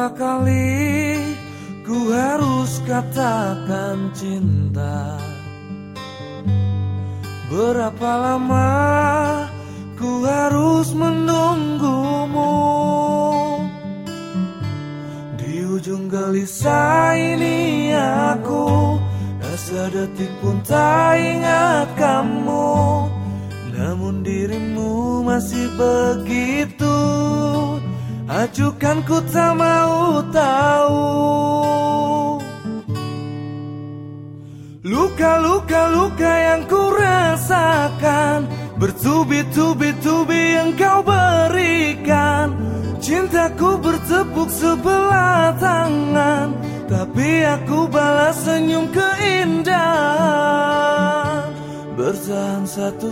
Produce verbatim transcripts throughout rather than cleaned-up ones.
Berapa kali ku harus katakan cinta? Berapa lama ku harus menunggumu? Di ujung gelisah ini aku tak sedetik pun tak ingat kamu. Namun dirimu masih begitu acuhkan, ku tak mau tahu. Luka-luka luka yang ku rasakan, bertubi-tubi-tubi engkau berikan. Cintaku bertepuk sebelah tangan, tapi aku balas senyum keindahan. Bertahan satu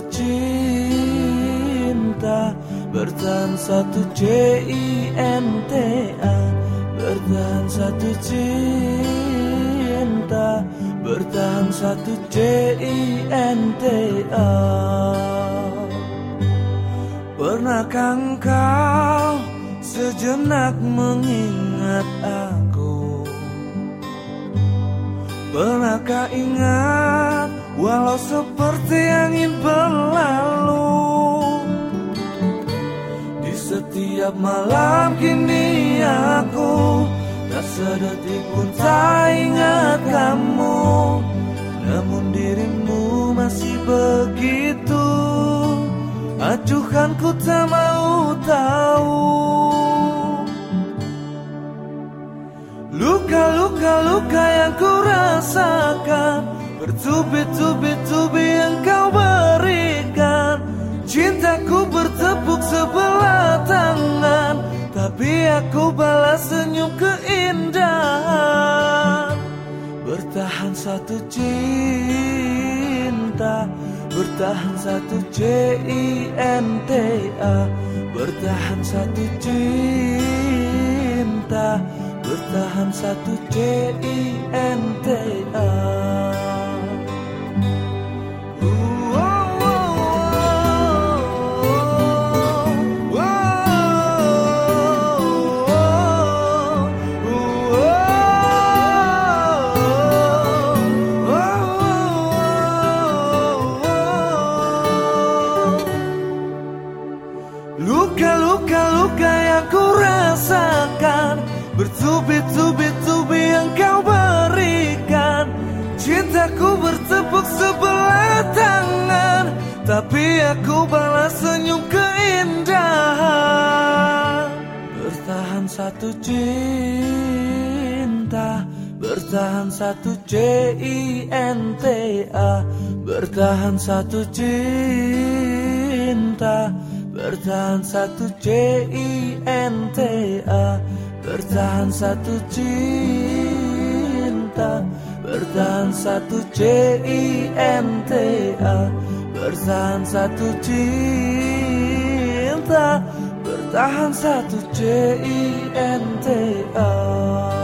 cinta, bertahan satu C I N T A. Bertahan satu cinta, bertahan satu C I N T A. Pernahkah engkau sejenak mengingat aku? Pernahkah ingat walau seperti angin berlalu? Di setiap malam kini aku tak sedetik pun tak ingat kamu. Namun dirimu masih begitu acuhkan, ku tak mau tahu. Luka-luka luka yang ku rasakan, bertubi-tubi-tubi engkau berikan. Cintaku bertepuk sebelah tangan, tapi aku balas senyum keindahan. Bertahan satu cinta, bertahan satu C I N T A. Bertahan satu cinta, bertahan satu C I N T A. Luka-luka luka yang ku rasakan, bertubi-tubi-tubi engkau berikan. Cintaku bertepuk sebelah tangan, tapi aku balas senyum keindahan. Bertahan satu cinta, bertahan satu C I N T A. Bertahan satu cinta, bertahan satu C I N T A. Bertahan satu cinta, bertahan satu C I N T A. Bertahan satu cinta, bertahan satu C I N T A.